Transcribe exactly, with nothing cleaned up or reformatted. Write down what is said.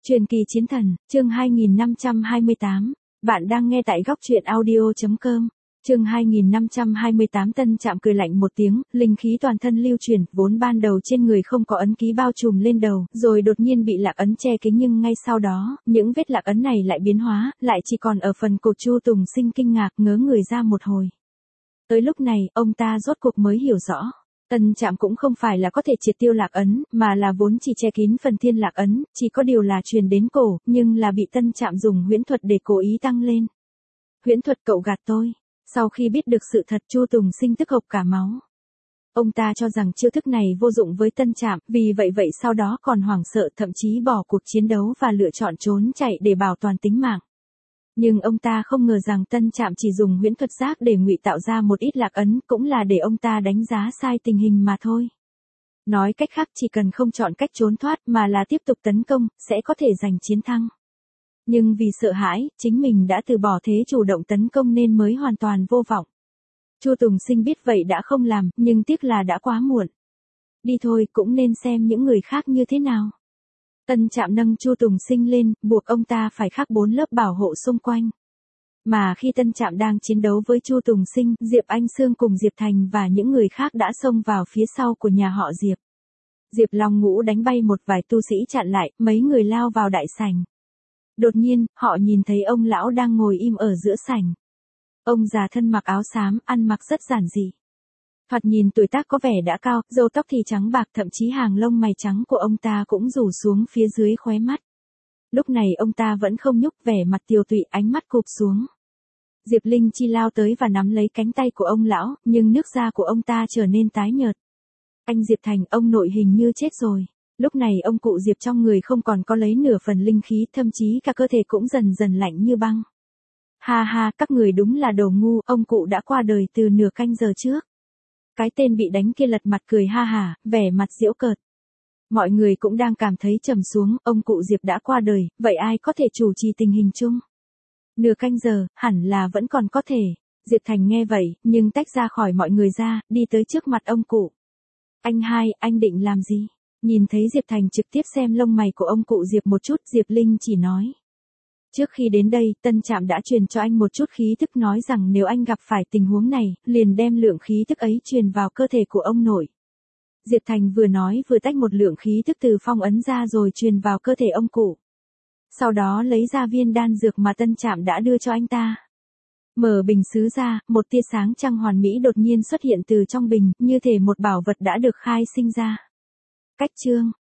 Truyền kỳ chiến thần, chương hai nghìn năm trăm hai mươi tám. Bạn đang nghe tại góc truyện audio chấm com. Chương hai nghìn năm trăm hai mươi tám. Tân Trạm cười lạnh một tiếng, linh khí toàn thân lưu chuyển, vốn ban đầu trên người không có ấn ký bao trùm lên đầu, rồi đột nhiên bị lạc ấn che kín, nhưng ngay sau đó, những vết lạc ấn này lại biến hóa, lại chỉ còn ở phần cổ. Chu Tùng Sinh kinh ngạc, ngớ người ra một hồi. Tới lúc này, ông ta rốt cuộc mới hiểu rõ. Tân Trạm cũng không phải là có thể triệt tiêu lạc ấn, mà là vốn chỉ che kín phần thiên lạc ấn, chỉ có điều là truyền đến cổ, nhưng là bị Tân Trạm dùng huyễn thuật để cố ý tăng lên. Huyễn thuật, cậu gạt tôi. Sau khi biết được sự thật, Chu Tùng Sinh tức hộc cả máu. Ông ta cho rằng chiêu thức này vô dụng với Tân Trạm, vì vậy vậy sau đó còn hoảng sợ, thậm chí bỏ cuộc chiến đấu và lựa chọn trốn chạy để bảo toàn tính mạng. Nhưng ông ta không ngờ rằng Tân Trạm chỉ dùng huyễn thuật giác để ngụy tạo ra một ít lạc ấn, cũng là để ông ta đánh giá sai tình hình mà thôi. Nói cách khác, chỉ cần không chọn cách trốn thoát mà là tiếp tục tấn công, sẽ có thể giành chiến thắng. Nhưng vì sợ hãi, chính mình đã từ bỏ thế chủ động tấn công nên mới hoàn toàn vô vọng. Chu Tùng Sinh biết vậy đã không làm, nhưng tiếc là đã quá muộn. Đi thôi, cũng nên xem những người khác như thế nào. Tân Trạm nâng Chu Tùng Sinh lên, buộc ông ta phải khắc bốn lớp bảo hộ xung quanh. Mà khi Tân Trạm đang chiến đấu với Chu Tùng Sinh, Diệp Anh Sương cùng Diệp Thành và những người khác đã xông vào phía sau của nhà họ Diệp. Diệp Long Ngũ đánh bay một vài tu sĩ chặn lại, mấy người lao vào đại sảnh. Đột nhiên, họ nhìn thấy ông lão đang ngồi im ở giữa sảnh. Ông già thân mặc áo xám, ăn mặc rất giản dị. Thoạt nhìn tuổi tác có vẻ đã cao, râu tóc thì trắng bạc, thậm chí hàng lông mày trắng của ông ta cũng rủ xuống phía dưới khóe mắt. Lúc này ông ta vẫn không nhúc, vẻ mặt tiều tụy, ánh mắt cụp xuống. Diệp Linh Chi lao tới và nắm lấy cánh tay của ông lão, nhưng nước da của ông ta trở nên tái nhợt. Anh Diệp Thành, ông nội hình như chết rồi. Lúc này ông cụ Diệp trong người không còn có lấy nửa phần linh khí, thậm chí cả cơ thể cũng dần dần lạnh như băng. Ha ha, các người đúng là đồ ngu, ông cụ đã qua đời từ nửa canh giờ trước. Cái tên bị đánh kia lật mặt cười ha hả, vẻ mặt giễu cợt. Mọi người cũng đang cảm thấy trầm xuống, ông cụ Diệp đã qua đời, vậy ai có thể chủ trì tình hình chung? Nửa canh giờ, hẳn là vẫn còn có thể. Diệp Thành nghe vậy, nhưng tách ra khỏi mọi người ra, đi tới trước mặt ông cụ. Anh hai, anh định làm gì? Nhìn thấy Diệp Thành trực tiếp xem lông mày của ông cụ Diệp một chút, Diệp Linh chỉ nói. Trước khi đến đây, Tân Trạm đã truyền cho anh một chút khí thức, nói rằng nếu anh gặp phải tình huống này, liền đem lượng khí thức ấy truyền vào cơ thể của ông nội. Diệp Thành vừa nói vừa tách một lượng khí thức từ phong ấn ra rồi truyền vào cơ thể ông cụ. Sau đó lấy ra viên đan dược mà Tân Trạm đã đưa cho anh ta. Mở bình sứ ra, một tia sáng trăng hoàn mỹ đột nhiên xuất hiện từ trong bình, như thể một bảo vật đã được khai sinh ra. Cách chương,